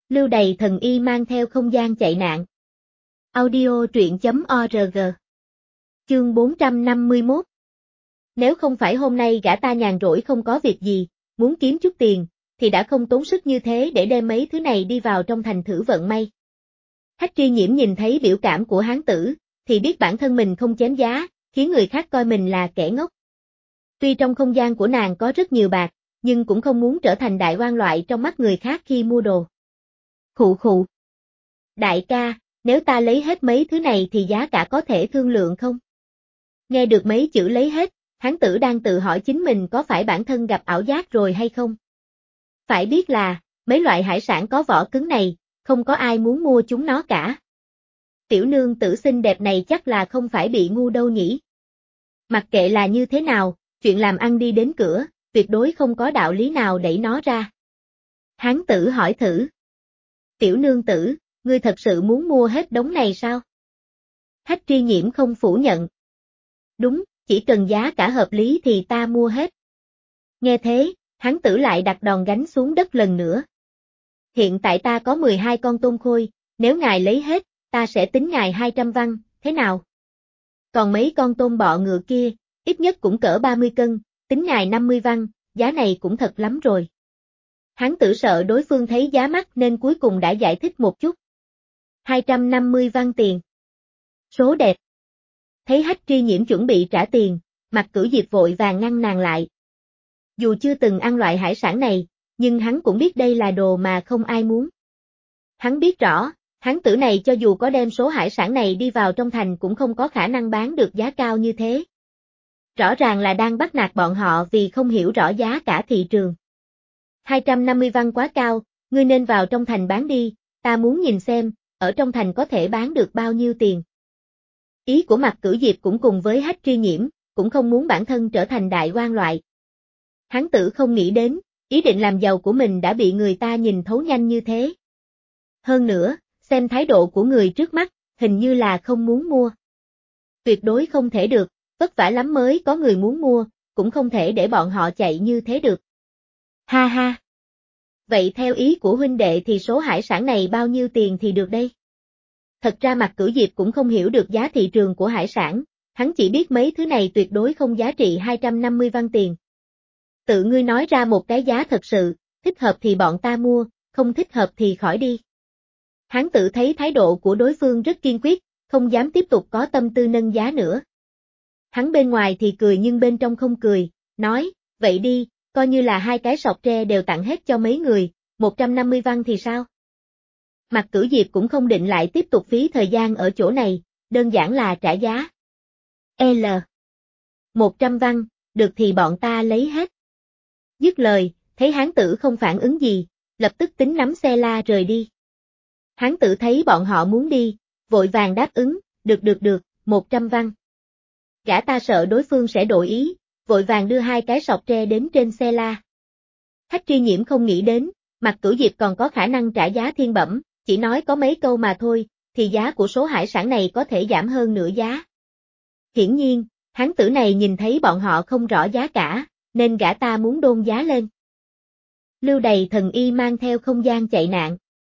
Lưu Đày thần y mang theo không gian chạy nạn. Audio truyện.org. Chương 451. Nếu không phải hôm nay gã ta nhàn rỗi không có việc gì, muốn kiếm chút tiền, thì đã không tốn sức như thế để đem mấy thứ này đi vào trong thành thử vận may. Hách Tri Nhiễm nhìn thấy biểu cảm của hán tử, thì biết bản thân mình không chém giá, khiến người khác coi mình là kẻ ngốc. Tuy trong không gian của nàng có rất nhiều bạc, nhưng cũng không muốn trở thành đại oan loại trong mắt người khác khi mua đồ. Khụ khụ. Đại ca, nếu ta lấy hết mấy thứ này thì giá cả có thể thương lượng không? Nghe được mấy chữ lấy hết, hán tử đang tự hỏi chính mình có phải bản thân gặp ảo giác rồi hay không? Phải biết là, mấy loại hải sản có vỏ cứng này, không có ai muốn mua chúng nó cả. Tiểu nương tử xinh đẹp này chắc là không phải bị ngu đâu nhỉ? Mặc kệ là như thế nào, chuyện làm ăn đi đến cửa, tuyệt đối không có đạo lý nào đẩy nó ra. Hán tử hỏi thử. Tiểu nương tử, ngươi thật sự muốn mua hết đống này sao? Hách Tri Nhiễm không phủ nhận. Đúng, chỉ cần giá cả hợp lý thì ta mua hết. Nghe thế, hán tử lại đặt đòn gánh xuống đất lần nữa. Hiện tại ta có 12 con tôm khôi, nếu ngài lấy hết, ta sẽ tính ngài 200 văn, thế nào? Còn mấy con tôm bọ ngựa kia, ít nhất cũng cỡ 30 cân, tính ngài 50 văn, giá này cũng thật lắm rồi. Hán tử sợ đối phương thấy giá mắc nên cuối cùng đã giải thích một chút. 250 văn tiền. Số đẹp. Thấy Hách Tri Nhiễm chuẩn bị trả tiền, Mạc Cửu Diệp vội vàng ngăn nàng lại. Dù chưa từng ăn loại hải sản này, nhưng hắn cũng biết đây là đồ mà không ai muốn. Hắn biết rõ, hán tử này cho dù có đem số hải sản này đi vào trong thành cũng không có khả năng bán được giá cao như thế. Rõ ràng là đang bắt nạt bọn họ vì không hiểu rõ giá cả thị trường. 250 văn quá cao, ngươi nên vào trong thành bán đi, ta muốn nhìn xem, ở trong thành có thể bán được bao nhiêu tiền. Ý của Mạc Cửu Diệp cũng cùng với Hách Tri Nhiễm, cũng không muốn bản thân trở thành đại oan loại. Hán tử không nghĩ đến, ý định làm giàu của mình đã bị người ta nhìn thấu nhanh như thế. Hơn nữa, xem thái độ của người trước mắt, hình như là không muốn mua. Tuyệt đối không thể được, vất vả lắm mới có người muốn mua, cũng không thể để bọn họ chạy như thế được. Ha ha. Vậy theo ý của huynh đệ thì số hải sản này bao nhiêu tiền thì được đây? Thật ra Mạc Cửu Diệp cũng không hiểu được giá thị trường của hải sản, hắn chỉ biết mấy thứ này tuyệt đối không giá trị 250 văn tiền. Tự ngươi nói ra một cái giá thật sự, thích hợp thì bọn ta mua, không thích hợp thì khỏi đi. Hán tử thấy thái độ của đối phương rất kiên quyết, không dám tiếp tục có tâm tư nâng giá nữa. Hắn bên ngoài thì cười nhưng bên trong không cười, nói, vậy đi, coi như là 2 cái sọt tre đều tặng hết cho mấy người, 150 văn thì sao? Mạc Cửu Diệp cũng không định lại tiếp tục phí thời gian ở chỗ này, đơn giản là trả giá. L. 100 văn, được thì bọn ta lấy hết. Dứt lời, thấy hán tử không phản ứng gì, lập tức tính nắm xe la rời đi. Hán tử thấy bọn họ muốn đi, vội vàng đáp ứng, được, 100 văn. Gã ta sợ đối phương sẽ đổi ý, vội vàng đưa 2 cái sọt tre đến trên xe la. Hách Tri Nhiễm không nghĩ đến, Mạc Cửu Diệp còn có khả năng trả giá thiên bẩm, chỉ nói có mấy câu mà thôi, thì giá của số hải sản này có thể giảm hơn nửa giá. Hiển nhiên, hán tử này nhìn thấy bọn họ không rõ giá cả, nên gã ta muốn đôn giá lên. Lưu Đày thần y mang theo không gian chạy nạn.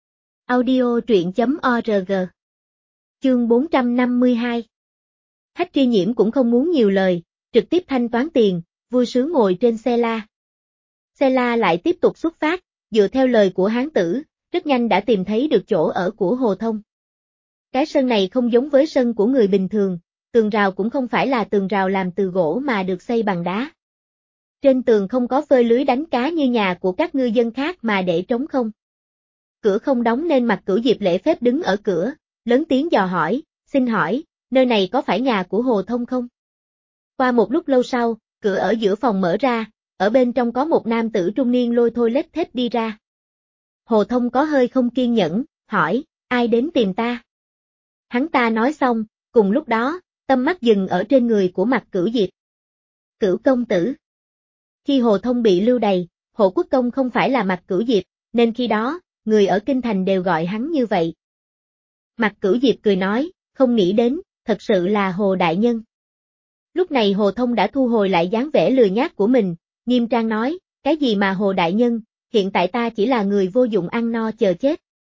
Audio truyện.org. Chương 452. Hách Tri Nhiễm cũng không muốn nhiều lời, trực tiếp thanh toán tiền, vui sướng ngồi trên xe la. Xe la lại tiếp tục xuất phát, dựa theo lời của hán tử, rất nhanh đã tìm thấy được chỗ ở của Hồ Thông. Cái sân này không giống với sân của người bình thường, tường rào cũng không phải là tường rào làm từ gỗ mà được xây bằng đá. Trên tường không có phơi lưới đánh cá như nhà của các ngư dân khác mà để trống không. Cửa không đóng nên Mạc Cửu Diệp lễ phép đứng ở cửa, lớn tiếng dò hỏi, xin hỏi, nơi này có phải nhà của Hồ Thông không? Qua một lúc lâu sau, cửa ở giữa phòng mở ra, ở bên trong có một nam tử trung niên lôi thôi lết thết đi ra. Hồ Thông có hơi không kiên nhẫn, hỏi, ai đến tìm ta? Hắn ta nói xong, cùng lúc đó, tâm mắt dừng ở trên người của Mạc Cửu Diệp. Cửu công tử. Khi Hồ Thông bị lưu đày, Hồ Quốc Công không phải là Mạc Cửu Diệp, nên khi đó, người ở Kinh Thành đều gọi hắn như vậy. Mạc Cửu Diệp cười nói, không nghĩ đến, thật sự là Hồ Đại Nhân. Lúc này Hồ Thông đã thu hồi lại dáng vẻ lười nhác của mình, nghiêm trang nói, cái gì mà Hồ Đại Nhân, hiện tại ta chỉ là người vô dụng ăn no chờ chết.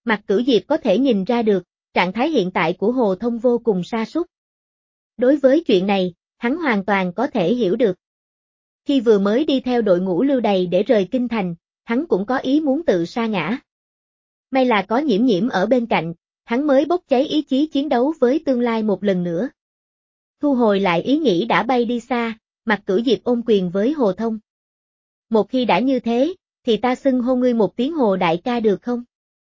Mạc Cửu Diệp có thể nhìn ra được, trạng thái hiện tại của Hồ Thông vô cùng sa sút. Đối với chuyện này, hắn hoàn toàn có thể hiểu được. Khi vừa mới đi theo đội ngũ Lưu Đày để rời kinh thành, hắn cũng có ý muốn tự sa ngã. May là có Nhiễm Nhiễm ở bên cạnh, hắn mới bốc cháy ý chí chiến đấu với tương lai một lần nữa. Thu hồi lại ý nghĩ đã bay đi xa, Mạc Cửu Diệp ôm quyền với Hồ Thông. Một khi đã như thế, thì ta xưng hô ngươi một tiếng Hồ đại ca được không?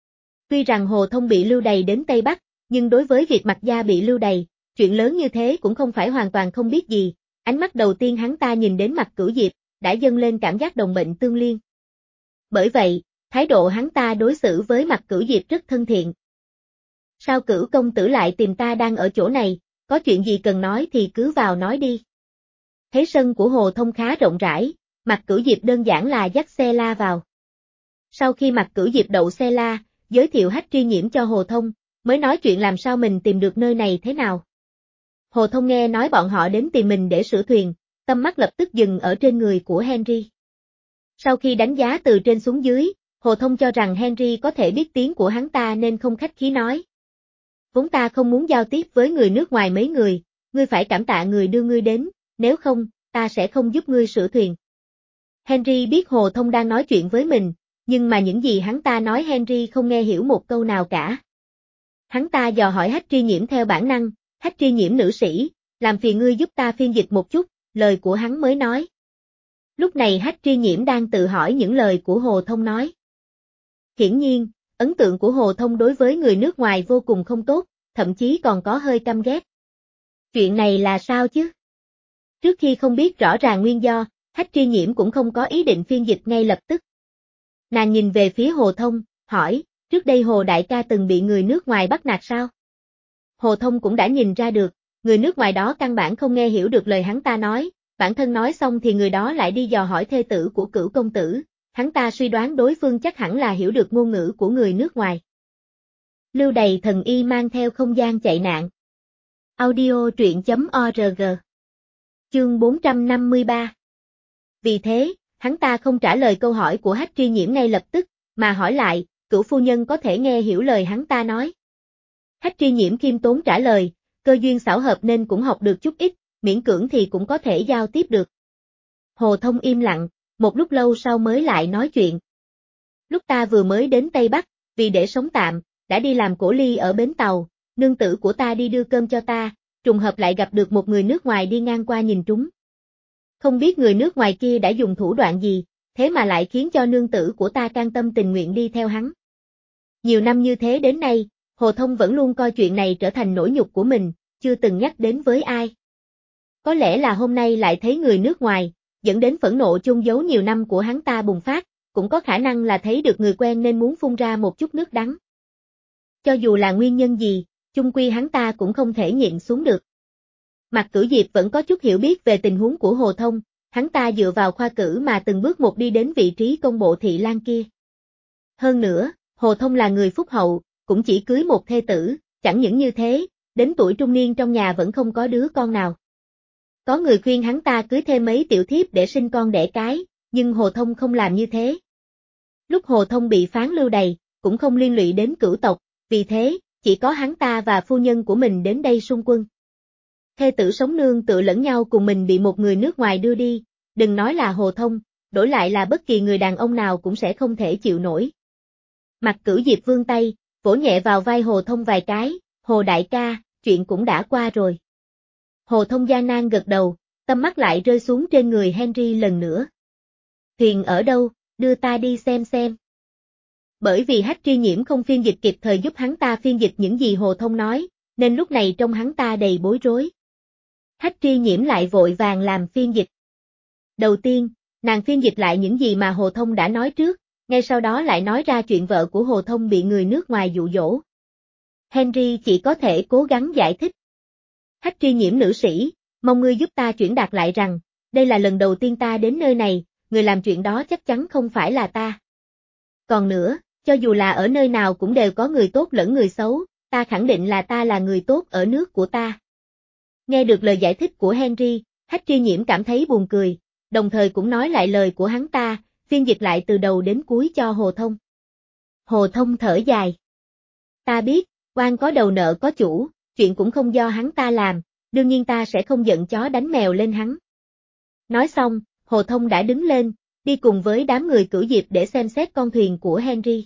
Tuy rằng Hồ Thông bị lưu đày đến Tây Bắc, nhưng đối với việc Mạc gia bị lưu đày, chuyện lớn như thế cũng không phải hoàn toàn không biết gì. Ánh mắt đầu tiên hắn ta nhìn đến Mạc Cửu Diệp, đã dâng lên cảm giác đồng mệnh tương liên. Bởi vậy, thái độ hắn ta đối xử với Mạc Cửu Diệp rất thân thiện. Sao Cửu công tử lại tìm ta đang ở chỗ này, có chuyện gì cần nói thì cứ vào nói đi. Thế sân của Hồ Thông khá rộng rãi, Mạc Cửu Diệp đơn giản là dắt xe la vào. Sau khi Mạc Cửu Diệp đậu xe la, giới thiệu Hách Tri Nhiễm cho Hồ Thông, mới nói chuyện làm sao mình tìm được nơi này thế nào. Hồ Thông nghe nói bọn họ đến tìm mình để sửa thuyền, tâm mắt lập tức dừng ở trên người của Henry. Sau khi đánh giá từ trên xuống dưới, Hồ Thông cho rằng Henry có thể biết tiếng của hắn ta nên không khách khí nói. Vốn ta không muốn giao tiếp với người nước ngoài mấy người, ngươi phải cảm tạ người đưa ngươi đến, nếu không, ta sẽ không giúp ngươi sửa thuyền. Henry biết Hồ Thông đang nói chuyện với mình, nhưng mà những gì hắn ta nói Henry không nghe hiểu một câu nào cả. Hắn ta dò hỏi Hách Tri Nhiễm theo bản năng, Hách Tri Nhiễm nữ sĩ, làm phiền ngươi giúp ta phiên dịch một chút, lời của hắn mới nói. Lúc này Hách Tri Nhiễm đang tự hỏi những lời của Hồ Thông nói. Hiển nhiên, ấn tượng của Hồ Thông đối với người nước ngoài vô cùng không tốt, thậm chí còn có hơi căm ghét. Chuyện này là sao chứ? Trước khi không biết rõ ràng nguyên do, Hách Tri Nhiễm cũng không có ý định phiên dịch ngay lập tức. Nàng nhìn về phía Hồ Thông, hỏi, trước đây Hồ đại ca từng bị người nước ngoài bắt nạt sao? Hồ Thông cũng đã nhìn ra được, người nước ngoài đó căn bản không nghe hiểu được lời hắn ta nói, bản thân nói xong thì người đó lại đi dò hỏi thê tử của Cửu công tử, hắn ta suy đoán đối phương chắc hẳn là hiểu được ngôn ngữ của người nước ngoài. Lưu đày thần y mang theo không gian chạy nạn. Audio truyện.org. Chương 453. Vì thế, hắn ta không trả lời câu hỏi của Hách Tri Nhiễm ngay lập tức, mà hỏi lại, Cửu phu nhân có thể nghe hiểu lời hắn ta nói. Hách Tri Nhiễm khiêm tốn trả lời, cơ duyên xảo hợp nên cũng học được chút ít, miễn cưỡng thì cũng có thể giao tiếp được. Hồ Thông im lặng, một lúc lâu sau mới lại nói chuyện. Lúc ta vừa mới đến Tây Bắc, vì để sống tạm, đã đi làm cổ ly ở bến tàu, nương tử của ta đi đưa cơm cho ta, trùng hợp lại gặp được một người nước ngoài đi ngang qua nhìn trúng. Không biết người nước ngoài kia đã dùng thủ đoạn gì, thế mà lại khiến cho nương tử của ta can tâm tình nguyện đi theo hắn. Nhiều năm như thế đến nay, Hồ Thông vẫn luôn coi chuyện này trở thành nỗi nhục của mình, chưa từng nhắc đến với ai. Có lẽ là hôm nay lại thấy người nước ngoài, dẫn đến phẫn nộ chôn giấu nhiều năm của hắn ta bùng phát, cũng có khả năng là thấy được người quen nên muốn phun ra một chút nước đắng. Cho dù là nguyên nhân gì, chung quy hắn ta cũng không thể nhịn xuống được. Mạc Cửu Diệp vẫn có chút hiểu biết về tình huống của Hồ Thông, hắn ta dựa vào khoa cử mà từng bước một đi đến vị trí công bộ thị lang kia. Hơn nữa, Hồ Thông là người phúc hậu, cũng chỉ cưới một thê tử, chẳng những như thế, đến tuổi trung niên trong nhà vẫn không có đứa con nào. Có người khuyên hắn ta cưới thêm mấy tiểu thiếp để sinh con đẻ cái, nhưng Hồ Thông không làm như thế. Lúc Hồ Thông bị phán lưu đày, cũng không liên lụy đến Cửu tộc, vì thế, chỉ có hắn ta và phu nhân của mình đến đây xung quân. Thê tử sống nương tựa lẫn nhau cùng mình bị một người nước ngoài đưa đi, đừng nói là Hồ Thông, đổi lại là bất kỳ người đàn ông nào cũng sẽ không thể chịu nổi. Mạc Cửu Diệp vươn tay, vỗ nhẹ vào vai Hồ Thông vài cái, Hồ đại ca, chuyện cũng đã qua rồi. Hồ Thông gian nan gật đầu, tâm mắt lại rơi xuống trên người Henry lần nữa. Thuyền ở đâu, đưa ta đi xem. Bởi vì Hách Tri Nhiễm không phiên dịch kịp thời giúp hắn ta phiên dịch những gì Hồ Thông nói, nên lúc này trong hắn ta đầy bối rối. Hách Tri Nhiễm lại vội vàng làm phiên dịch. Đầu tiên, nàng phiên dịch lại những gì mà Hồ Thông đã nói trước, ngay sau đó lại nói ra chuyện vợ của Hồ Thông bị người nước ngoài dụ dỗ. Henry chỉ có thể cố gắng giải thích. Hách Tri Nhiễm nữ sĩ, mong ngươi giúp ta chuyển đạt lại rằng, đây là lần đầu tiên ta đến nơi này, người làm chuyện đó chắc chắn không phải là ta. Còn nữa, cho dù là ở nơi nào cũng đều có người tốt lẫn người xấu, ta khẳng định là ta là người tốt ở nước của ta. Nghe được lời giải thích của Henry, Hách Tri Nhiễm cảm thấy buồn cười, đồng thời cũng nói lại lời của hắn ta, phiên dịch lại từ đầu đến cuối cho Hồ Thông. Hồ Thông thở dài. Ta biết, oan có đầu nợ có chủ, chuyện cũng không do hắn ta làm, đương nhiên ta sẽ không giận chó đánh mèo lên hắn. Nói xong, Hồ Thông đã đứng lên, đi cùng với đám người cửu diệp để xem xét con thuyền của Henry.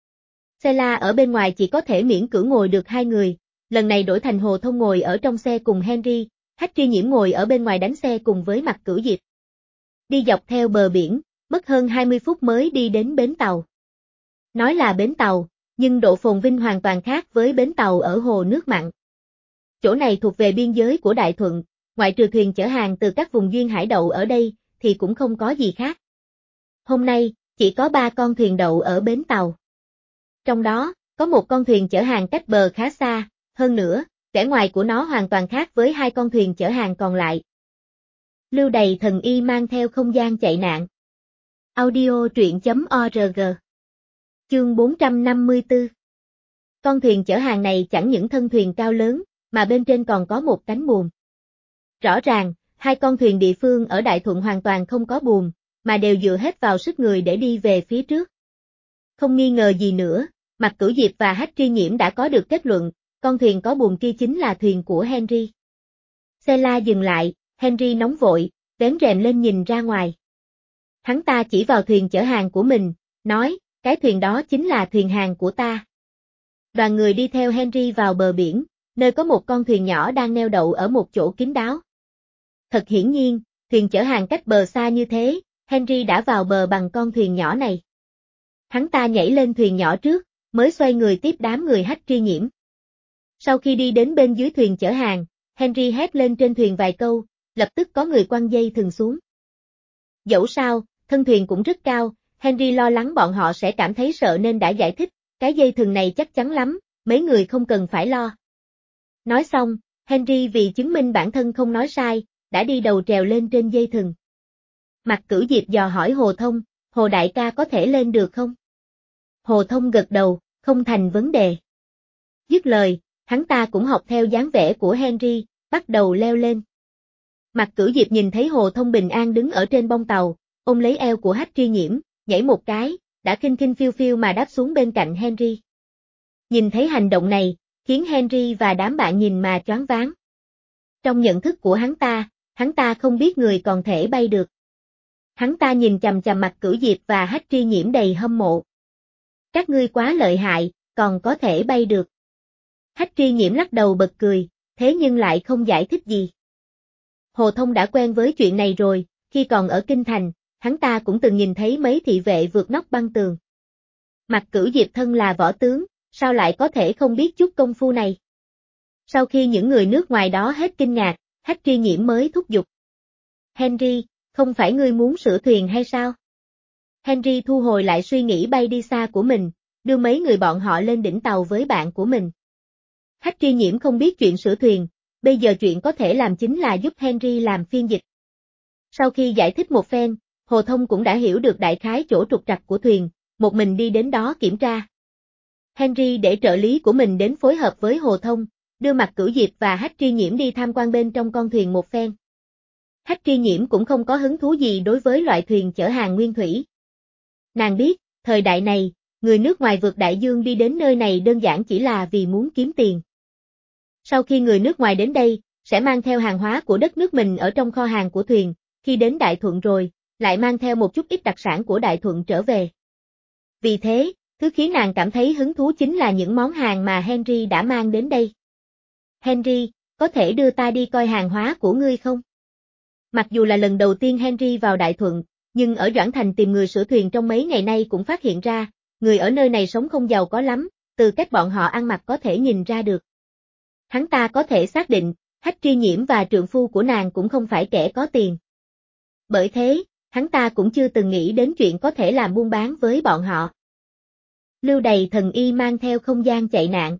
Xe la ở bên ngoài chỉ có thể miễn cưỡng ngồi được 2 người, lần này đổi thành Hồ Thông ngồi ở trong xe cùng Henry, Hách Tri Nhiễm ngồi ở bên ngoài đánh xe cùng với Mạc Cửu Diệp. Đi dọc theo bờ biển, mất hơn 20 phút mới đi đến bến tàu. Nói là bến tàu, nhưng độ phồn vinh hoàn toàn khác với bến tàu ở hồ nước mặn. Chỗ này thuộc về biên giới của Đại Thuận, ngoại trừ thuyền chở hàng từ các vùng duyên hải đậu ở đây, thì cũng không có gì khác. Hôm nay, chỉ có 3 con thuyền đậu ở bến tàu. Trong đó, có một con thuyền chở hàng cách bờ khá xa, hơn nữa, vẻ ngoài của nó hoàn toàn khác với 2 con thuyền chở hàng còn lại. Lưu Đầy Thần Y mang theo không gian chạy nạn. Audio truyện.org. Chương 454. Con thuyền chở hàng này chẳng những thân thuyền cao lớn, mà bên trên còn có một cánh buồm. Rõ ràng, 2 con thuyền địa phương ở Đại Thuận hoàn toàn không có buồm, mà đều dựa hết vào sức người để đi về phía trước. Không nghi ngờ gì nữa, Mạc Cửu Diệp và Hách Tri Nhiễm đã có được kết luận, con thuyền có buồm kia chính là thuyền của Henry. Xe la dừng lại, Henry nóng vội, vén rèm lên nhìn ra ngoài. Hắn ta chỉ vào thuyền chở hàng của mình, nói, cái thuyền đó chính là thuyền hàng của ta. Đoàn người đi theo Henry vào bờ biển, nơi có một con thuyền nhỏ đang neo đậu ở một chỗ kín đáo. Thật hiển nhiên, thuyền chở hàng cách bờ xa như thế, Henry đã vào bờ bằng con thuyền nhỏ này. Hắn ta nhảy lên thuyền nhỏ trước, mới xoay người tiếp đám người Hách Tri Nhiễm. Sau khi đi đến bên dưới thuyền chở hàng, Henry hét lên trên thuyền vài câu, lập tức có người quăng dây thừng xuống. Dẫu sao, thân thuyền cũng rất cao, Henry lo lắng bọn họ sẽ cảm thấy sợ nên đã giải thích, cái dây thừng này chắc chắn lắm, mấy người không cần phải lo. Nói xong, Henry vì chứng minh bản thân không nói sai, đã đi đầu trèo lên trên dây thừng. Mạc Cửu Diệp dò hỏi Hồ Thông, Hồ đại ca có thể lên được không? Hồ Thông gật đầu, không thành vấn đề. Dứt lời, hắn ta cũng học theo dáng vẻ của Henry, bắt đầu leo lên. Mạc Cửu Diệp nhìn thấy Hồ Thông bình an đứng ở trên bông tàu, ôm lấy eo của Hách Tri Nhiễm, nhảy một cái, đã khinh khinh phiêu phiêu mà đáp xuống bên cạnh Henry. Nhìn thấy hành động này, khiến Henry và đám bạn nhìn mà choáng váng. Trong nhận thức của hắn ta không biết người còn thể bay được. Hắn ta nhìn chằm chằm Mạc Cửu Diệp và Hách Tri Nhiễm đầy hâm mộ. Các ngươi quá lợi hại, còn có thể bay được. Hách Tri Nhiễm lắc đầu bật cười, thế nhưng lại không giải thích gì. Hồ Thông đã quen với chuyện này rồi, khi còn ở Kinh Thành, hắn ta cũng từng nhìn thấy mấy thị vệ vượt nóc băng tường. Mạc Cửu Diệp thân là võ tướng, sao lại có thể không biết chút công phu này? Sau khi những người nước ngoài đó hết kinh ngạc, Hách Tri Nhiễm mới thúc giục. Henry, không phải ngươi muốn sửa thuyền hay sao? Henry thu hồi lại suy nghĩ bay đi xa của mình, đưa mấy người bọn họ lên đỉnh tàu với bạn của mình. Hách Tri Nhiễm không biết chuyện sửa thuyền, bây giờ chuyện có thể làm chính là giúp Henry làm phiên dịch. Sau khi giải thích một phen, Hồ Thông cũng đã hiểu được đại khái chỗ trục trặc của thuyền, một mình đi đến đó kiểm tra. Henry để trợ lý của mình đến phối hợp với Hồ Thông, đưa Mạc Cửu Diệp và Hách Tri Nhiễm đi tham quan bên trong con thuyền một phen. Hách Tri Nhiễm cũng không có hứng thú gì đối với loại thuyền chở hàng nguyên thủy. Nàng biết, thời đại này, người nước ngoài vượt đại dương đi đến nơi này đơn giản chỉ là vì muốn kiếm tiền. Sau khi người nước ngoài đến đây, sẽ mang theo hàng hóa của đất nước mình ở trong kho hàng của thuyền, khi đến Đại Thuận rồi, lại mang theo một chút ít đặc sản của Đại Thuận trở về. Vì thế, thứ khiến nàng cảm thấy hứng thú chính là những món hàng mà Henry đã mang đến đây. Henry, có thể đưa ta đi coi hàng hóa của ngươi không? Mặc dù là lần đầu tiên Henry vào Đại Thuận, nhưng ở Doãn Thành tìm người sửa thuyền trong mấy ngày nay cũng phát hiện ra, người ở nơi này sống không giàu có lắm, từ cách bọn họ ăn mặc có thể nhìn ra được. Hắn ta có thể xác định, Hách Tri Nhiễm và trượng phu của nàng cũng không phải kẻ có tiền. Bởi thế, hắn ta cũng chưa từng nghĩ đến chuyện có thể làm buôn bán với bọn họ. Lưu Đầy Thần Y mang theo không gian chạy nạn.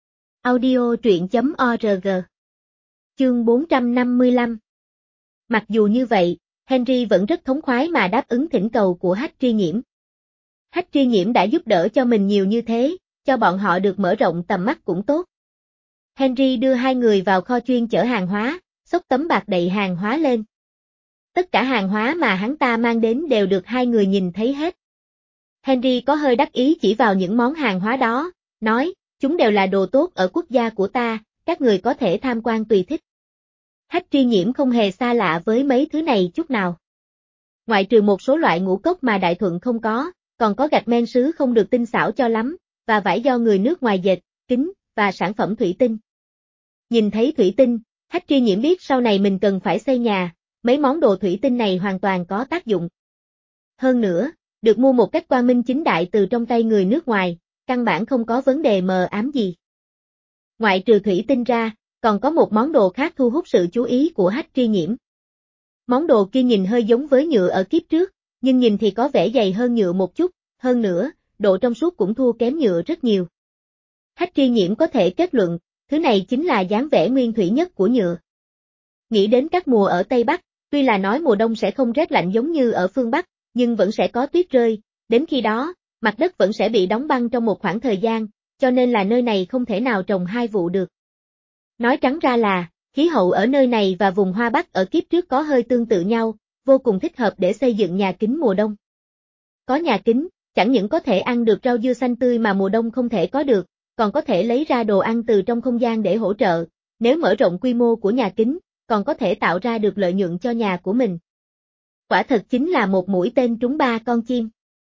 Audio truyện.org. Chương 455. Mặc dù như vậy, Henry vẫn rất thống khoái mà đáp ứng thỉnh cầu của Hách Tri Nhiễm. Hách Tri Nhiễm đã giúp đỡ cho mình nhiều như thế, cho bọn họ được mở rộng tầm mắt cũng tốt. Henry đưa 2 người vào kho chuyên chở hàng hóa, xốc tấm bạc đậy hàng hóa lên. Tất cả hàng hóa mà hắn ta mang đến đều được 2 người nhìn thấy hết. Henry có hơi đắc ý chỉ vào những món hàng hóa đó, nói, Chúng đều là đồ tốt ở quốc gia của ta, các người có thể tham quan tùy thích. Hách Tri Nhiễm không hề xa lạ với mấy thứ này chút nào. Ngoại trừ một số loại ngũ cốc mà Đại Thuận không có, còn có gạch men sứ không được tinh xảo cho lắm, và vải do người nước ngoài dệt, kính, và sản phẩm thủy tinh. Nhìn thấy thủy tinh, Hách Tri Nhiễm biết sau này mình cần phải xây nhà, mấy món đồ thủy tinh này hoàn toàn có tác dụng. Hơn nữa, được mua một cách quang minh chính đại từ trong tay người nước ngoài, căn bản không có vấn đề mờ ám gì. Ngoại trừ thủy tinh ra, còn có một món đồ khác thu hút sự chú ý của Hách Tri Nhiễm. Món đồ kia nhìn hơi giống với nhựa ở kiếp trước, nhưng nhìn thì có vẻ dày hơn nhựa một chút, hơn nữa, độ trong suốt cũng thua kém nhựa rất nhiều. Hách Tri Nhiễm có thể kết luận, thứ này chính là dáng vẻ nguyên thủy nhất của nhựa. Nghĩ đến các mùa ở Tây Bắc, tuy là nói mùa đông sẽ không rét lạnh giống như ở phương Bắc, nhưng vẫn sẽ có tuyết rơi, đến khi đó, mặt đất vẫn sẽ bị đóng băng trong một khoảng thời gian, cho nên là nơi này không thể nào trồng hai vụ được. Nói trắng ra là, khí hậu ở nơi này và vùng Hoa Bắc ở kiếp trước có hơi tương tự nhau, vô cùng thích hợp để xây dựng nhà kính mùa đông. Có nhà kính, chẳng những có thể ăn được rau dưa xanh tươi mà mùa đông không thể có được, còn có thể lấy ra đồ ăn từ trong không gian để hỗ trợ, nếu mở rộng quy mô của nhà kính, còn có thể tạo ra được lợi nhuận cho nhà của mình. Quả thật chính là một mũi tên trúng ba con chim.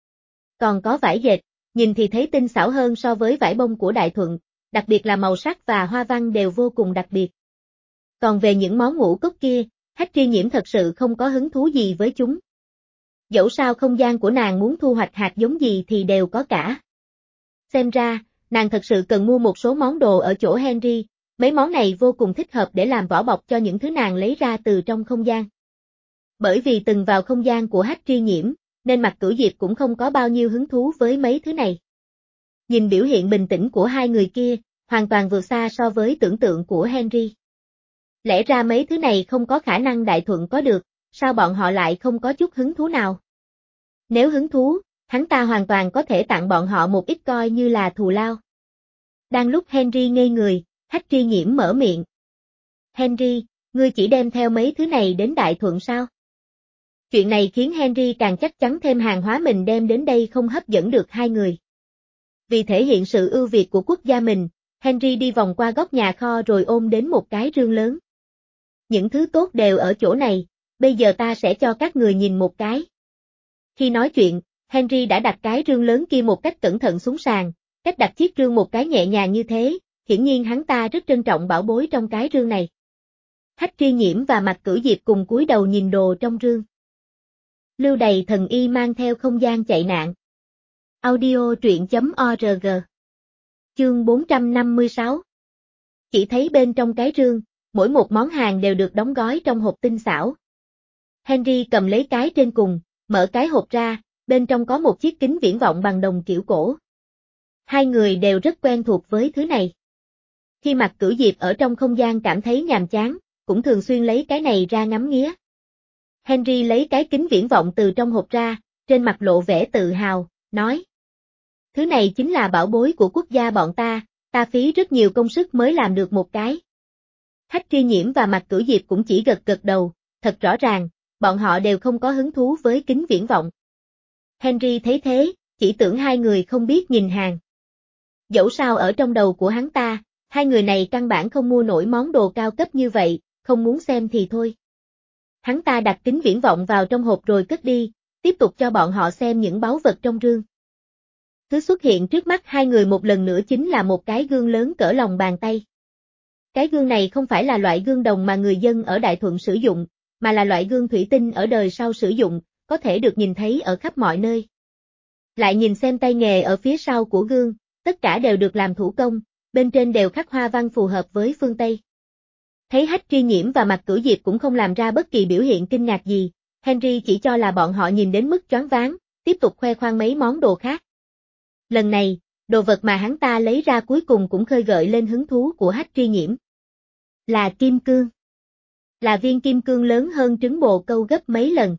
Còn có vải dệt, nhìn thì thấy tinh xảo hơn so với vải bông của Đại Thuận, đặc biệt là màu sắc và hoa văn đều vô cùng đặc biệt. Còn về những món ngũ cốc kia, Hách Tri Nhiễm thật sự không có hứng thú gì với chúng. Dẫu sao không gian của nàng muốn thu hoạch hạt giống gì thì đều có cả. Xem ra, nàng thật sự cần mua một số món đồ ở chỗ Henry, mấy món này vô cùng thích hợp để làm vỏ bọc cho những thứ nàng lấy ra từ trong không gian. Bởi vì từng vào không gian của Hách Tri Nhiễm, nên Mạc Cửu Diệp cũng không có bao nhiêu hứng thú với mấy thứ này. Nhìn biểu hiện bình tĩnh của hai người kia, hoàn toàn vượt xa so với tưởng tượng của Henry. Lẽ ra mấy thứ này không có khả năng Đại Thuận có được, sao bọn họ lại không có chút hứng thú nào? Nếu hứng thú, hắn ta hoàn toàn có thể tặng bọn họ một ít coi như là thù lao. Đang lúc Henry ngây người, Hách Tri Nhiễm mở miệng. Henry, ngươi chỉ đem theo mấy thứ này đến Đại Thuận sao? Chuyện này khiến Henry càng chắc chắn thêm hàng hóa mình đem đến đây không hấp dẫn được hai người. Vì thể hiện sự ưu việt của quốc gia mình, Henry đi vòng qua góc nhà kho rồi ôm đến một cái rương lớn. Những thứ tốt đều ở chỗ này, bây giờ ta sẽ cho các người nhìn một cái. Khi nói chuyện, Henry đã đặt cái rương lớn kia một cách cẩn thận xuống sàn, cách đặt chiếc rương một cái nhẹ nhàng như thế, hiển nhiên hắn ta rất trân trọng bảo bối trong cái rương này. Hách Tri Nhiễm và Mạc Cửu Diệp cùng cúi đầu nhìn đồ trong rương. Lưu Đày thần y mang theo không gian chạy nạn. Audio truyện.org. Chương 456. Chỉ thấy bên trong cái rương, mỗi một món hàng đều được đóng gói trong hộp tinh xảo. Henry cầm lấy cái trên cùng, mở cái hộp ra, bên trong có một chiếc kính viễn vọng bằng đồng kiểu cổ. Hai người đều rất quen thuộc với thứ này. Khi Mạc Cửu Diệp ở trong không gian cảm thấy nhàm chán, cũng thường xuyên lấy cái này ra ngắm nghía. Henry lấy cái kính viễn vọng từ trong hộp ra, trên mặt lộ vẻ tự hào, nói. Thứ này chính là bảo bối của quốc gia bọn ta phí rất nhiều công sức mới làm được một cái. Hách Tri Nhiễm và Mạc Cửu Diệp cũng chỉ gật gật đầu, thật rõ ràng, bọn họ đều không có hứng thú với kính viễn vọng. Henry thấy thế, chỉ tưởng hai người không biết nhìn hàng. Dẫu sao ở trong đầu của hắn ta, hai người này căn bản không mua nổi món đồ cao cấp như vậy, không muốn xem thì thôi. Hắn ta đặt kính viễn vọng vào trong hộp rồi cất đi, tiếp tục cho bọn họ xem những báu vật trong rương. Thứ xuất hiện trước mắt hai người một lần nữa chính là một cái gương lớn cỡ lòng bàn tay. Cái gương này không phải là loại gương đồng mà người dân ở Đại Thuận sử dụng, mà là loại gương thủy tinh ở đời sau sử dụng, có thể được nhìn thấy ở khắp mọi nơi. Lại nhìn xem tay nghề ở phía sau của gương, tất cả đều được làm thủ công, bên trên đều khắc hoa văn phù hợp với phương Tây. Thấy Hách Tri Nhiễm và Mạc Cửu Diệp cũng không làm ra bất kỳ biểu hiện kinh ngạc gì, Henry chỉ cho là bọn họ nhìn đến mức choáng váng, tiếp tục khoe khoang mấy món đồ khác. Lần này, đồ vật mà hắn ta lấy ra cuối cùng cũng khơi gợi lên hứng thú của Hách Tri Nhiễm. Là kim cương. Là viên kim cương lớn hơn trứng bồ câu gấp mấy lần.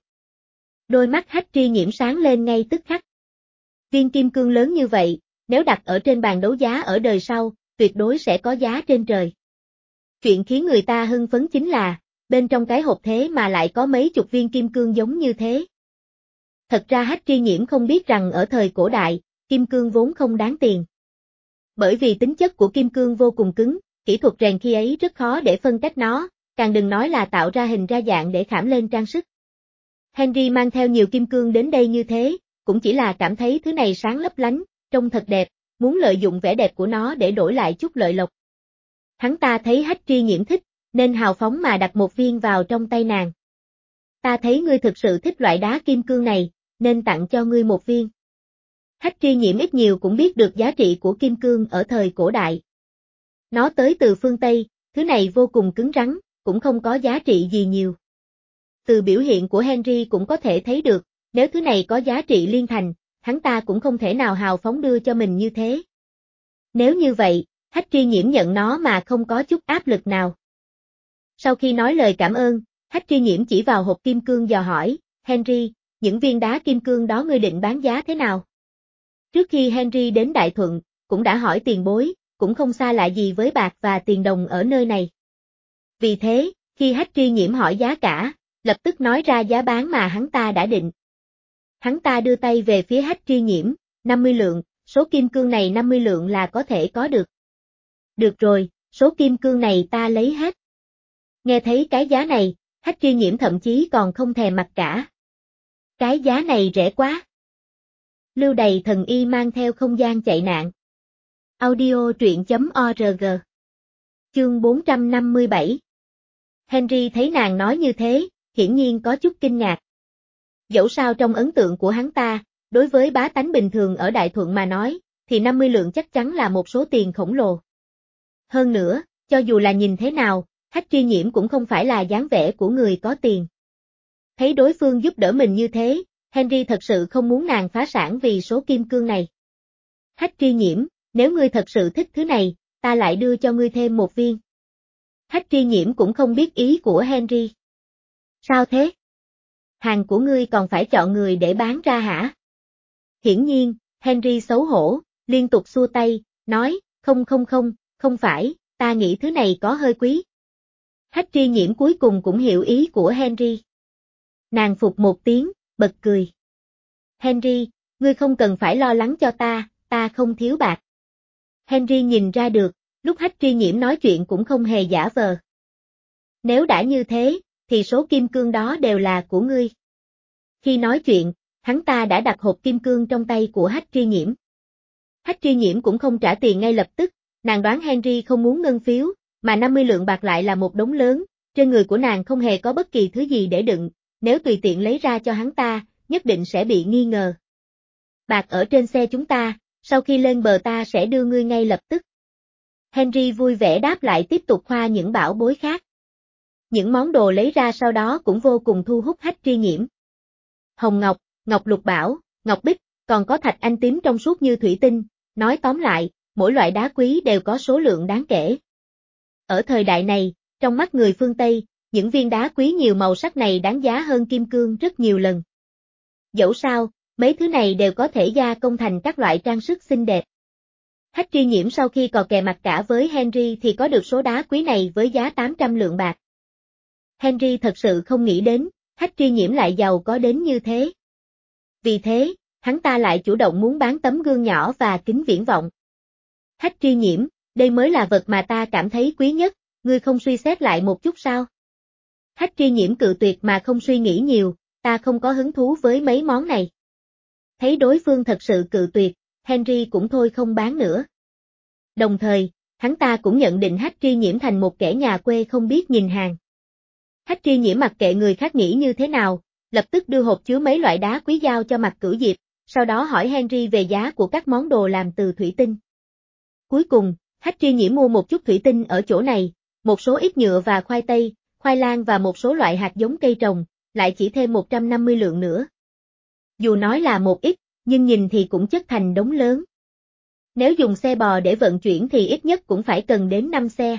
Đôi mắt Hách Tri Nhiễm sáng lên ngay tức khắc. Viên kim cương lớn như vậy, nếu đặt ở trên bàn đấu giá ở đời sau, tuyệt đối sẽ có giá trên trời. Chuyện khiến người ta hưng phấn chính là, bên trong cái hộp thế mà lại có mấy chục viên kim cương giống như thế. Thật ra Hách Tri Nhiễm không biết rằng ở thời cổ đại, kim cương vốn không đáng tiền. Bởi vì tính chất của kim cương vô cùng cứng, kỹ thuật rèn khi ấy rất khó để phân cách nó, càng đừng nói là tạo ra hình ra dạng để khảm lên trang sức. Henry mang theo nhiều kim cương đến đây như thế, cũng chỉ là cảm thấy thứ này sáng lấp lánh, trông thật đẹp, muốn lợi dụng vẻ đẹp của nó để đổi lại chút lợi lộc. Hắn ta thấy Hách Tri Nhiễm thích, nên hào phóng mà đặt một viên vào trong tay nàng. Ta thấy ngươi thực sự thích loại đá kim cương này, nên tặng cho ngươi một viên. Hách Tri Nhiễm ít nhiều cũng biết được giá trị của kim cương ở thời cổ đại. Nó tới từ phương Tây, thứ này vô cùng cứng rắn, cũng không có giá trị gì nhiều. Từ biểu hiện của Henry cũng có thể thấy được, nếu thứ này có giá trị liên thành, hắn ta cũng không thể nào hào phóng đưa cho mình như thế. Nếu như vậy, Hách Tri Nhiễm nhận nó mà không có chút áp lực nào. Sau khi nói lời cảm ơn, Hách Tri Nhiễm chỉ vào hộp kim cương dò hỏi, Henry, những viên đá kim cương đó ngươi định bán giá thế nào? Trước khi Henry đến Đại Thuận, cũng đã hỏi tiền bối, cũng không xa lạ gì với bạc và tiền đồng ở nơi này. Vì thế, khi Hách Tri Nhiễm hỏi giá cả, lập tức nói ra giá bán mà hắn ta đã định. Hắn ta đưa tay về phía Hách Tri Nhiễm, 50 lượng, số kim cương này 50 lượng là có thể có được. Được rồi, số kim cương này ta lấy hết. Nghe thấy cái giá này, Hách Tri Nhiễm thậm chí còn không thèm mặc cả. Cái giá này rẻ quá. Lưu Đày Thần Y mang theo không gian chạy nạn. Audio truyện.org. Chương 457. Henry thấy nàng nói như thế, hiển nhiên có chút kinh ngạc. Dẫu sao trong ấn tượng của hắn ta, đối với bá tánh bình thường ở Đại Thuận mà nói, thì 50 lượng chắc chắn là một số tiền khổng lồ. Hơn nữa, cho dù là nhìn thế nào, Hách Tri Nhiễm cũng không phải là dáng vẻ của người có tiền. Thấy đối phương giúp đỡ mình như thế, Henry thật sự không muốn nàng phá sản vì số kim cương này. Hách Tri Nhiễm, nếu ngươi thật sự thích thứ này, ta lại đưa cho ngươi thêm một viên. Hách Tri Nhiễm cũng không biết ý của Henry. Sao thế? Hàng của ngươi còn phải chọn người để bán ra hả? Hiển nhiên, Henry xấu hổ, liên tục xua tay, nói, không phải, ta nghĩ thứ này có hơi quý. Hách Tri Nhiễm cuối cùng cũng hiểu ý của Henry. Nàng phục một tiếng, bật cười. Henry, ngươi không cần phải lo lắng cho ta không thiếu bạc. Henry nhìn ra được, lúc Hách Tri Nhiễm nói chuyện cũng không hề giả vờ. Nếu đã như thế, thì số kim cương đó đều là của ngươi. Khi nói chuyện, hắn ta đã đặt hộp kim cương trong tay của Hách Tri Nhiễm. Hách Tri Nhiễm cũng không trả tiền ngay lập tức, nàng đoán Henry không muốn ngân phiếu, mà 50 lượng bạc lại là một đống lớn, trên người của nàng không hề có bất kỳ thứ gì để đựng, nếu tùy tiện lấy ra cho hắn ta, nhất định sẽ bị nghi ngờ. Bạc ở trên xe chúng ta, sau khi lên bờ ta sẽ đưa ngươi ngay lập tức. Henry vui vẻ đáp lại tiếp tục khoa những bảo bối khác. Những món đồ lấy ra sau đó cũng vô cùng thu hút Hách Tri Nhiễm. Hồng ngọc, ngọc lục bảo, ngọc bích, còn có thạch anh tím trong suốt như thủy tinh, nói tóm lại, mỗi loại đá quý đều có số lượng đáng kể. Ở thời đại này, trong mắt người phương Tây, những viên đá quý nhiều màu sắc này đáng giá hơn kim cương rất nhiều lần. Dẫu sao, mấy thứ này đều có thể gia công thành các loại trang sức xinh đẹp. Hách Tri Nhiễm sau khi cò kè mặt cả với Henry thì có được số đá quý này với giá 800 lượng bạc. Henry thật sự không nghĩ đến, Hách Tri Nhiễm lại giàu có đến như thế. Vì thế, hắn ta lại chủ động muốn bán tấm gương nhỏ và kính viễn vọng. Hách Tri Nhiễm, đây mới là vật mà ta cảm thấy quý nhất, ngươi không suy xét lại một chút sao? Hách Tri Nhiễm cự tuyệt mà không suy nghĩ nhiều, ta không có hứng thú với mấy món này. Thấy đối phương thật sự cự tuyệt, Henry cũng thôi không bán nữa. Đồng thời, hắn ta cũng nhận định Hách Tri Nhiễm thành một kẻ nhà quê không biết nhìn hàng. Hách Tri Nhiễm mặc kệ người khác nghĩ như thế nào, lập tức đưa hộp chứa mấy loại đá quý giao cho Mạc Cửu Diệp, sau đó hỏi Henry về giá của các món đồ làm từ thủy tinh. Cuối cùng, Hách Tri Nhiễm mua một chút thủy tinh ở chỗ này, một số ít nhựa và khoai tây, khoai lang và một số loại hạt giống cây trồng, lại chỉ thêm 150 lượng nữa. Dù nói là một ít, nhưng nhìn thì cũng chất thành đống lớn. Nếu dùng xe bò để vận chuyển thì ít nhất cũng phải cần đến 5 xe.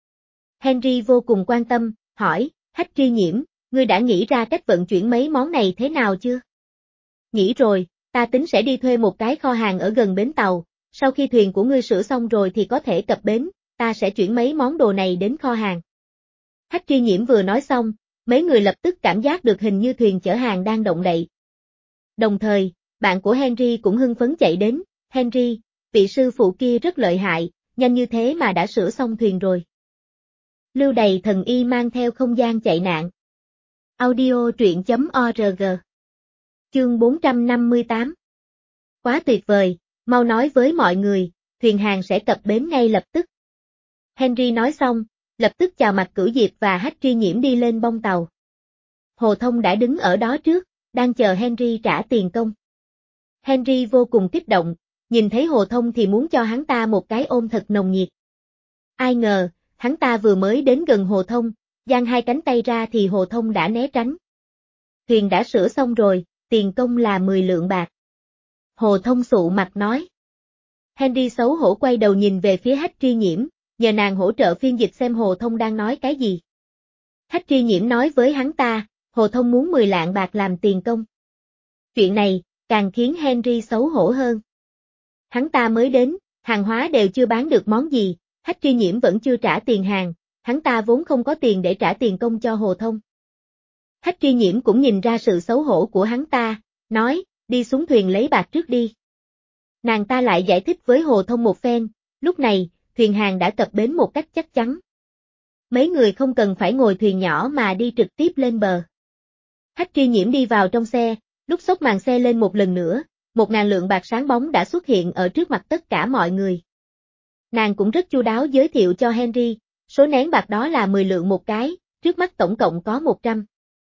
Henry vô cùng quan tâm, hỏi, Hách Tri Nhiễm, ngươi đã nghĩ ra cách vận chuyển mấy món này thế nào chưa? Nghĩ rồi, ta tính sẽ đi thuê một cái kho hàng ở gần bến tàu, sau khi thuyền của ngươi sửa xong rồi thì có thể cập bến, ta sẽ chuyển mấy món đồ này đến kho hàng. Hách Tri Nhiễm vừa nói xong, mấy người lập tức cảm giác được hình như thuyền chở hàng đang động đậy. Đồng thời, bạn của Henry cũng hưng phấn chạy đến, Henry, vị sư phụ kia rất lợi hại, nhanh như thế mà đã sửa xong thuyền rồi. Lưu Đày thần y mang theo không gian chạy nạn. Audio truyện.org. Chương 458. Quá tuyệt vời, mau nói với mọi người, thuyền hàng sẽ cập bến ngay lập tức. Henry nói xong, lập tức chào Mạc Cửu Diệp và Hách Tri Nhiễm đi lên bông tàu. Hồ Thông đã đứng ở đó trước, đang chờ Henry trả tiền công. Henry vô cùng kích động, nhìn thấy Hồ Thông thì muốn cho hắn ta một cái ôm thật nồng nhiệt. Ai ngờ, hắn ta vừa mới đến gần Hồ Thông, dang hai cánh tay ra thì Hồ Thông đã né tránh. Thuyền đã sửa xong rồi, tiền công là 10 lượng bạc. Hồ Thông sụ mặt nói. Henry xấu hổ quay đầu nhìn về phía Hách Tri Nhiễm, nhờ nàng hỗ trợ phiên dịch xem Hồ Thông đang nói cái gì. Hách Tri Nhiễm nói với hắn ta, Hồ Thông muốn 10 lạng bạc làm tiền công. Chuyện này, càng khiến Henry xấu hổ hơn. Hắn ta mới đến, hàng hóa đều chưa bán được món gì, Hách Tri Nhiễm vẫn chưa trả tiền hàng, hắn ta vốn không có tiền để trả tiền công cho Hồ Thông. Hách Tri Nhiễm cũng nhìn ra sự xấu hổ của hắn ta, nói, đi xuống thuyền lấy bạc trước đi. Nàng ta lại giải thích với Hồ Thông một phen, lúc này, thuyền hàng đã cập bến một cách chắc chắn. Mấy người không cần phải ngồi thuyền nhỏ mà đi trực tiếp lên bờ. Hách Tri Nhiễm đi vào trong xe, lúc xốc màn xe lên một lần nữa, 1.000 lượng bạc sáng bóng đã xuất hiện ở trước mặt tất cả mọi người. Nàng cũng rất chu đáo giới thiệu cho Henry, số nén bạc đó là 10 lượng một cái, trước mắt tổng cộng có 100.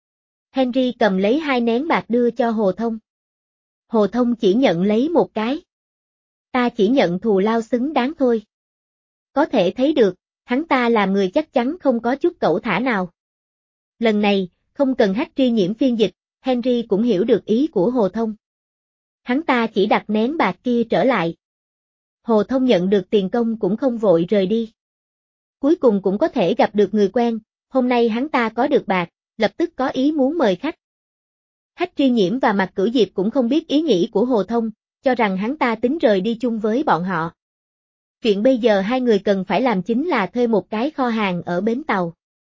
Henry cầm lấy 2 nén bạc đưa cho Hồ Thông. Hồ Thông chỉ nhận lấy một cái. Ta chỉ nhận thù lao xứng đáng thôi. Có thể thấy được, hắn ta là người chắc chắn không có chút cẩu thả nào. Lần này, không cần Hách Tri Nhiễm phiên dịch, Henry cũng hiểu được ý của Hồ Thông. Hắn ta chỉ đặt nén bạc kia trở lại. Hồ Thông nhận được tiền công cũng không vội rời đi. Cuối cùng cũng có thể gặp được người quen, hôm nay hắn ta có được bạc, lập tức có ý muốn mời khách. Hách Tri Nhiễm và Mạc Cửu Diệp cũng không biết ý nghĩ của Hồ Thông, cho rằng hắn ta tính rời đi chung với bọn họ. Chuyện bây giờ hai người cần phải làm chính là thuê một cái kho hàng ở bến tàu.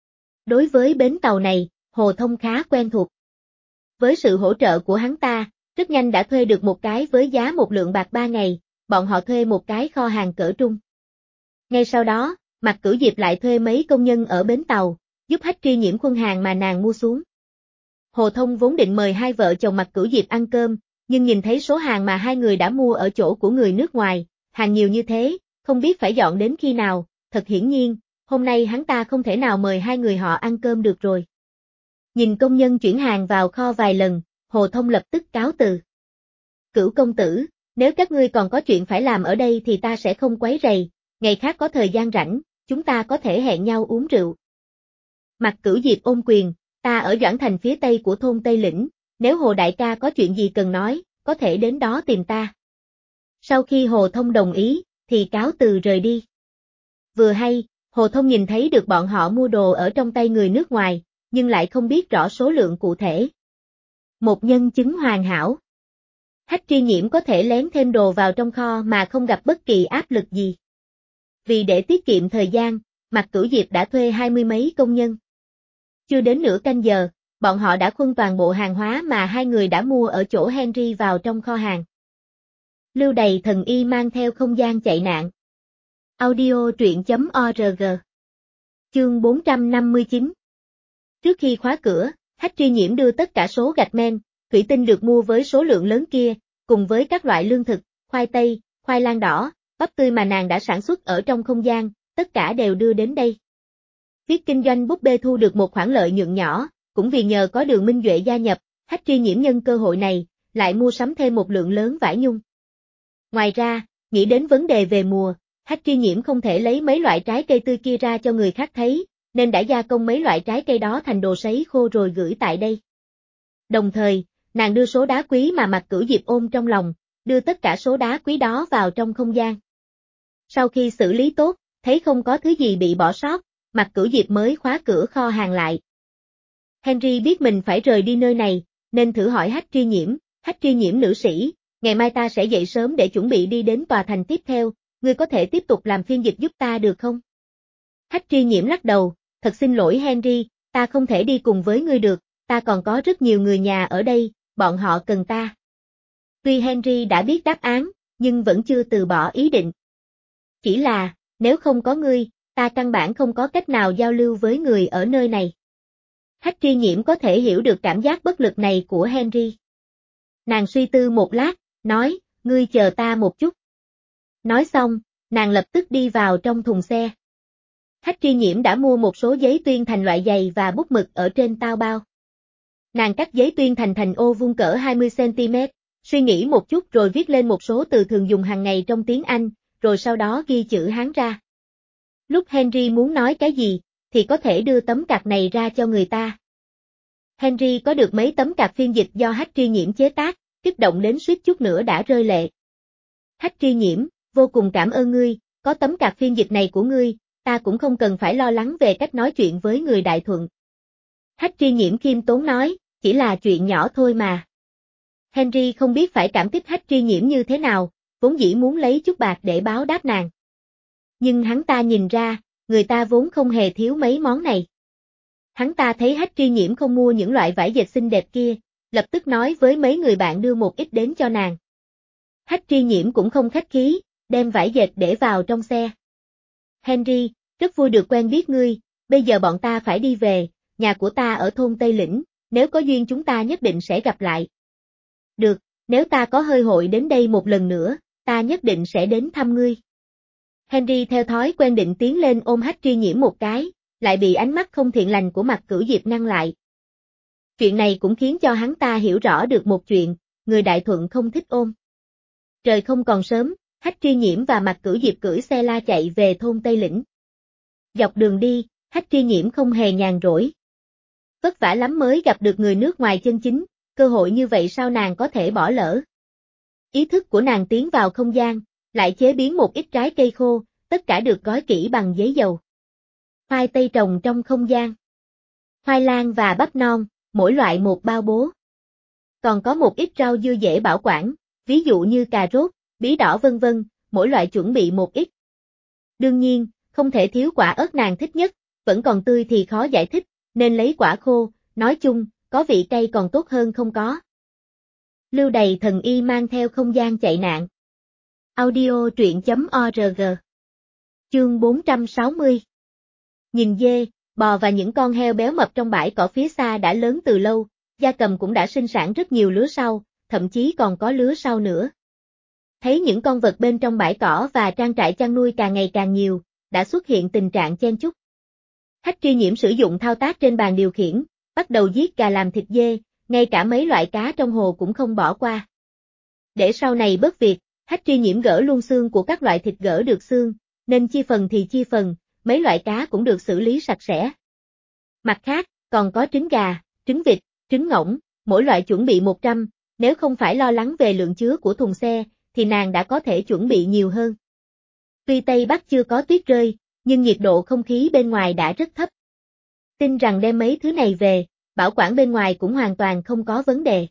Đối với bến tàu này, Hồ Thông khá quen thuộc. Với sự hỗ trợ của hắn ta, rất nhanh đã thuê được một cái với giá 1 lượng bạc 3 ngày, bọn họ thuê một cái kho hàng cỡ trung. Ngay sau đó, Mạc Cửu Diệp lại thuê mấy công nhân ở bến tàu, giúp Hách Tri Nhiễm khuân hàng mà nàng mua xuống. Hồ Thông vốn định mời hai vợ chồng Mạc Cửu Diệp ăn cơm, nhưng nhìn thấy số hàng mà hai người đã mua ở chỗ của người nước ngoài, hàng nhiều như thế, không biết phải dọn đến khi nào, thật hiển nhiên, hôm nay hắn ta không thể nào mời hai người họ ăn cơm được rồi. Nhìn công nhân chuyển hàng vào kho vài lần, Hồ Thông lập tức cáo từ. Cửu công tử, nếu các ngươi còn có chuyện phải làm ở đây thì ta sẽ không quấy rầy, ngày khác có thời gian rảnh, chúng ta có thể hẹn nhau uống rượu. Mạc Cửu Diệp ôm quyền, ta ở Doãn Thành phía tây của thôn Tây Lĩnh, nếu Hồ đại ca có chuyện gì cần nói, có thể đến đó tìm ta. Sau khi Hồ Thông đồng ý, thì cáo từ rời đi. Vừa hay, Hồ Thông nhìn thấy được bọn họ mua đồ ở trong tay người nước ngoài, nhưng lại không biết rõ số lượng cụ thể. Một nhân chứng hoàn hảo. Hách Tri Nhiễm có thể lén thêm đồ vào trong kho mà không gặp bất kỳ áp lực gì. Vì để tiết kiệm thời gian, Mạc Cửu Diệp đã thuê 20 mấy công nhân. Chưa đến nửa canh giờ, bọn họ đã khuân toàn bộ hàng hóa mà hai người đã mua ở chỗ Henry vào trong kho hàng. Lưu Đày thần y mang theo không gian chạy nạn. Audio truyện.org. Chương 459. Trước khi khóa cửa, Hách Tri Nhiễm đưa tất cả số gạch men, thủy tinh được mua với số lượng lớn kia, cùng với các loại lương thực, khoai tây, khoai lang đỏ, bắp tươi mà nàng đã sản xuất ở trong không gian, tất cả đều đưa đến đây. Việc kinh doanh búp bê thu được một khoản lợi nhuận nhỏ, cũng vì nhờ có Đường Minh Duệ gia nhập, Hách Tri Nhiễm nhân cơ hội này, lại mua sắm thêm một lượng lớn vải nhung. Ngoài ra, nghĩ đến vấn đề về mùa, Hách Tri Nhiễm không thể lấy mấy loại trái cây tươi kia ra cho người khác thấy, nên đã gia công mấy loại trái cây đó thành đồ sấy khô rồi gửi tại đây. Đồng thời, nàng đưa số đá quý mà Mạc Cửu Diệp ôm trong lòng, đưa tất cả số đá quý đó vào trong không gian. Sau khi xử lý tốt, thấy không có thứ gì bị bỏ sót, Mạc Cửu Diệp mới khóa cửa kho hàng lại. Henry biết mình phải rời đi nơi này, nên thử hỏi Hách Tri Nhiễm nữ sĩ, ngày mai ta sẽ dậy sớm để chuẩn bị đi đến tòa thành tiếp theo, ngươi có thể tiếp tục làm phiên dịch giúp ta được không? Hách Tri Nhiễm lắc đầu, thật xin lỗi Henry, ta không thể đi cùng với ngươi được, ta còn có rất nhiều người nhà ở đây, bọn họ cần ta. Tuy Henry đã biết đáp án, nhưng vẫn chưa từ bỏ ý định. Chỉ là, nếu không có ngươi, ta căn bản không có cách nào giao lưu với người ở nơi này. Hách Tri Nhiễm có thể hiểu được cảm giác bất lực này của Henry. Nàng suy tư một lát, nói, ngươi chờ ta một chút. Nói xong, nàng lập tức đi vào trong thùng xe. Hách Tri Nhiễm đã mua một số giấy tuyên thành loại dày và bút mực ở trên tao bao. Nàng cắt giấy tuyên thành ô vuông cỡ 20cm, suy nghĩ một chút rồi viết lên một số từ thường dùng hàng ngày trong tiếng Anh, rồi sau đó ghi chữ Hán ra. Lúc Henry muốn nói cái gì, thì có thể đưa tấm card này ra cho người ta. Henry có được mấy tấm card phiên dịch do Hách Tri Nhiễm chế tác, kích động đến suýt chút nữa đã rơi lệ. Hách Tri Nhiễm, vô cùng cảm ơn ngươi, có tấm card phiên dịch này của ngươi, ta cũng không cần phải lo lắng về cách nói chuyện với người Đại Thuận. Hách Tri Nhiễm khiêm tốn nói, chỉ là chuyện nhỏ thôi mà. Henry không biết phải cảm kích Hách Tri Nhiễm như thế nào, vốn dĩ muốn lấy chút bạc để báo đáp nàng. Nhưng hắn ta nhìn ra, người ta vốn không hề thiếu mấy món này. Hắn ta thấy Hách Tri Nhiễm không mua những loại vải dệt xinh đẹp kia, lập tức nói với mấy người bạn đưa một ít đến cho nàng. Hách Tri Nhiễm cũng không khách khí, đem vải dệt để vào trong xe. Henry, rất vui được quen biết ngươi, bây giờ bọn ta phải đi về, nhà của ta ở thôn Tây Lĩnh, nếu có duyên chúng ta nhất định sẽ gặp lại. Được, nếu ta có hơi hội đến đây một lần nữa, ta nhất định sẽ đến thăm ngươi. Henry theo thói quen định tiến lên ôm Hách Tri Nhiễm một cái, lại bị ánh mắt không thiện lành của Mạc Cửu Diệp ngăn lại. Chuyện này cũng khiến cho hắn ta hiểu rõ được một chuyện, người Đại Thuận không thích ôm. Trời không còn sớm, Hách Tri Nhiễm và Mạc Cửu Diệp cưỡi xe la chạy về thôn Tây Lĩnh. Dọc đường đi, Hách Tri Nhiễm không hề nhàn rỗi. Vất vả lắm mới gặp được người nước ngoài chân chính, cơ hội như vậy sao nàng có thể bỏ lỡ. Ý thức của nàng tiến vào không gian, lại chế biến một ít trái cây khô, tất cả được gói kỹ bằng giấy dầu. Khoai tây trồng trong không gian. Khoai lang và bắp non, mỗi loại một bao bố. Còn có một ít rau dưa dễ bảo quản, ví dụ như cà rốt, bí đỏ vân vân, mỗi loại chuẩn bị một ít. Đương nhiên, không thể thiếu quả ớt nàng thích nhất, vẫn còn tươi thì khó giải thích, nên lấy quả khô, nói chung, có vị cay còn tốt hơn không có. Lưu Đầy Thần Y mang theo không gian chạy nạn. Audio truyện.org. Chương 460. Nhìn dê, bò và những con heo béo mập trong bãi cỏ phía xa đã lớn từ lâu, gia cầm cũng đã sinh sản rất nhiều lứa sau, thậm chí còn có lứa sau nữa. Thấy những con vật bên trong bãi cỏ và trang trại chăn nuôi càng ngày càng nhiều, đã xuất hiện tình trạng chen chúc. Hách Tri Nhiễm sử dụng thao tác trên bàn điều khiển, bắt đầu giết gà làm thịt dê, ngay cả mấy loại cá trong hồ cũng không bỏ qua. Để sau này bớt việc, Hách Tri Nhiễm gỡ luôn xương của các loại thịt gỡ được xương, nên chia phần thì chia phần, mấy loại cá cũng được xử lý sạch sẽ. Mặt khác, còn có trứng gà, trứng vịt, trứng ngỗng, mỗi loại chuẩn bị 100, nếu không phải lo lắng về lượng chứa của thùng xe, thì nàng đã có thể chuẩn bị nhiều hơn. Tuy Tây Bắc chưa có tuyết rơi, nhưng nhiệt độ không khí bên ngoài đã rất thấp. Tin rằng đem mấy thứ này về, bảo quản bên ngoài cũng hoàn toàn không có vấn đề.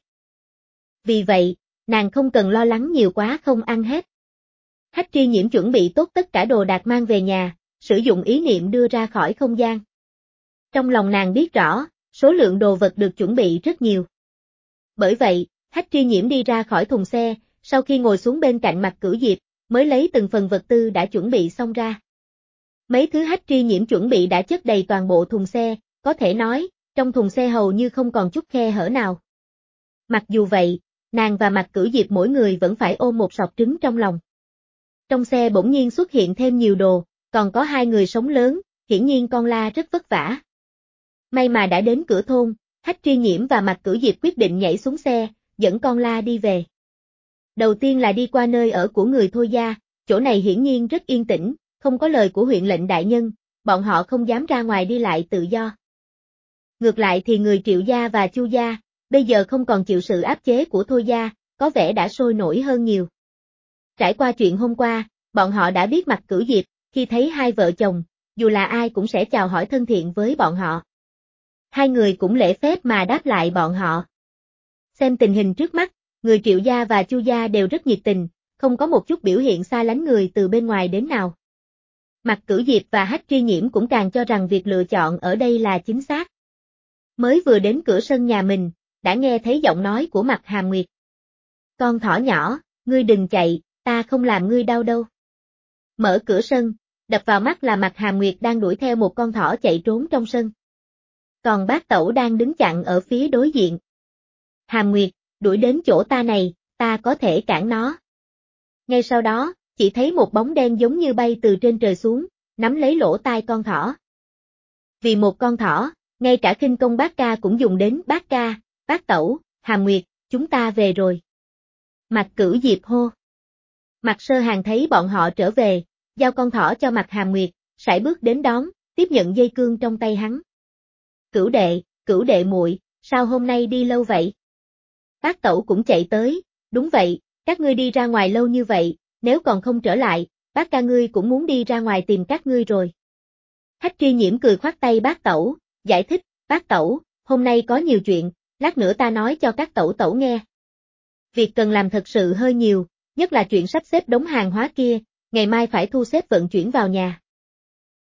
Vì vậy, nàng không cần lo lắng nhiều quá không ăn hết. Hách Tri Nhiễm chuẩn bị tốt tất cả đồ đạc mang về nhà, sử dụng ý niệm đưa ra khỏi không gian. Trong lòng nàng biết rõ, số lượng đồ vật được chuẩn bị rất nhiều. Bởi vậy, Hách Tri Nhiễm đi ra khỏi thùng xe, sau khi ngồi xuống bên cạnh Mạc Cửu Diệp, mới lấy từng phần vật tư đã chuẩn bị xong ra. Mấy thứ Hách Tri Nhiễm chuẩn bị đã chất đầy toàn bộ thùng xe, có thể nói, trong thùng xe hầu như không còn chút khe hở nào. Mặc dù vậy, nàng và Mạc Cửu Diệp mỗi người vẫn phải ôm một sọt trứng trong lòng. Trong xe bỗng nhiên xuất hiện thêm nhiều đồ, còn có hai người sống lớn, hiển nhiên con la rất vất vả. May mà đã đến cửa thôn, Hách Tri Nhiễm và Mạc Cửu Diệp quyết định nhảy xuống xe, dẫn con la đi về. Đầu tiên là đi qua nơi ở của người Thôi gia, chỗ này hiển nhiên rất yên tĩnh, không có lời của huyện lệnh đại nhân, bọn họ không dám ra ngoài đi lại tự do. Ngược lại thì người Triệu gia và Chu gia, bây giờ không còn chịu sự áp chế của Thôi gia, có vẻ đã sôi nổi hơn nhiều. Trải qua chuyện hôm qua, bọn họ đã biết Mạc Cửu Diệp, khi thấy hai vợ chồng, dù là ai cũng sẽ chào hỏi thân thiện với bọn họ. Hai người cũng lễ phép mà đáp lại bọn họ. Xem tình hình trước mắt, người Triệu gia và Chu gia đều rất nhiệt tình, không có một chút biểu hiện xa lánh người từ bên ngoài đến nào. Mạc Cửu Diệp và Hách Tri Nhiễm cũng càng cho rằng việc lựa chọn ở đây là chính xác. Mới vừa đến cửa sân nhà mình, đã nghe thấy giọng nói của Mạc Hàm Nguyệt. Con thỏ nhỏ, ngươi đừng chạy, ta không làm ngươi đau đâu. Mở cửa sân, đập vào mắt là mặt Hàm Nguyệt đang đuổi theo một con thỏ chạy trốn trong sân. Còn bác tẩu đang đứng chặn ở phía đối diện. Hàm Nguyệt, đuổi đến chỗ ta này, ta có thể cản nó. Ngay sau đó, chỉ thấy một bóng đen giống như bay từ trên trời xuống, nắm lấy lỗ tai con thỏ. Vì một con thỏ, ngay cả khinh công bác ca cũng dùng đến. Bác ca, bác tẩu, Hàm Nguyệt, chúng ta về rồi. Mạc Cửu Diệp hô. Mạc Sơ Hàng thấy bọn họ trở về, giao con thỏ cho Mạc Hàm Nguyệt, sải bước đến đón, tiếp nhận dây cương trong tay hắn. Cửu đệ muội, sao hôm nay đi lâu vậy? Bác tẩu cũng chạy tới, đúng vậy, các ngươi đi ra ngoài lâu như vậy, nếu còn không trở lại, bác ca ngươi cũng muốn đi ra ngoài tìm các ngươi rồi. Hách Tri Nhiễm cười khoát tay bác tẩu, giải thích, bác tẩu, hôm nay có nhiều chuyện, lát nữa ta nói cho các tẩu tẩu nghe. Việc cần làm thật sự hơi nhiều, nhất là chuyện sắp xếp đống hàng hóa kia, ngày mai phải thu xếp vận chuyển vào nhà.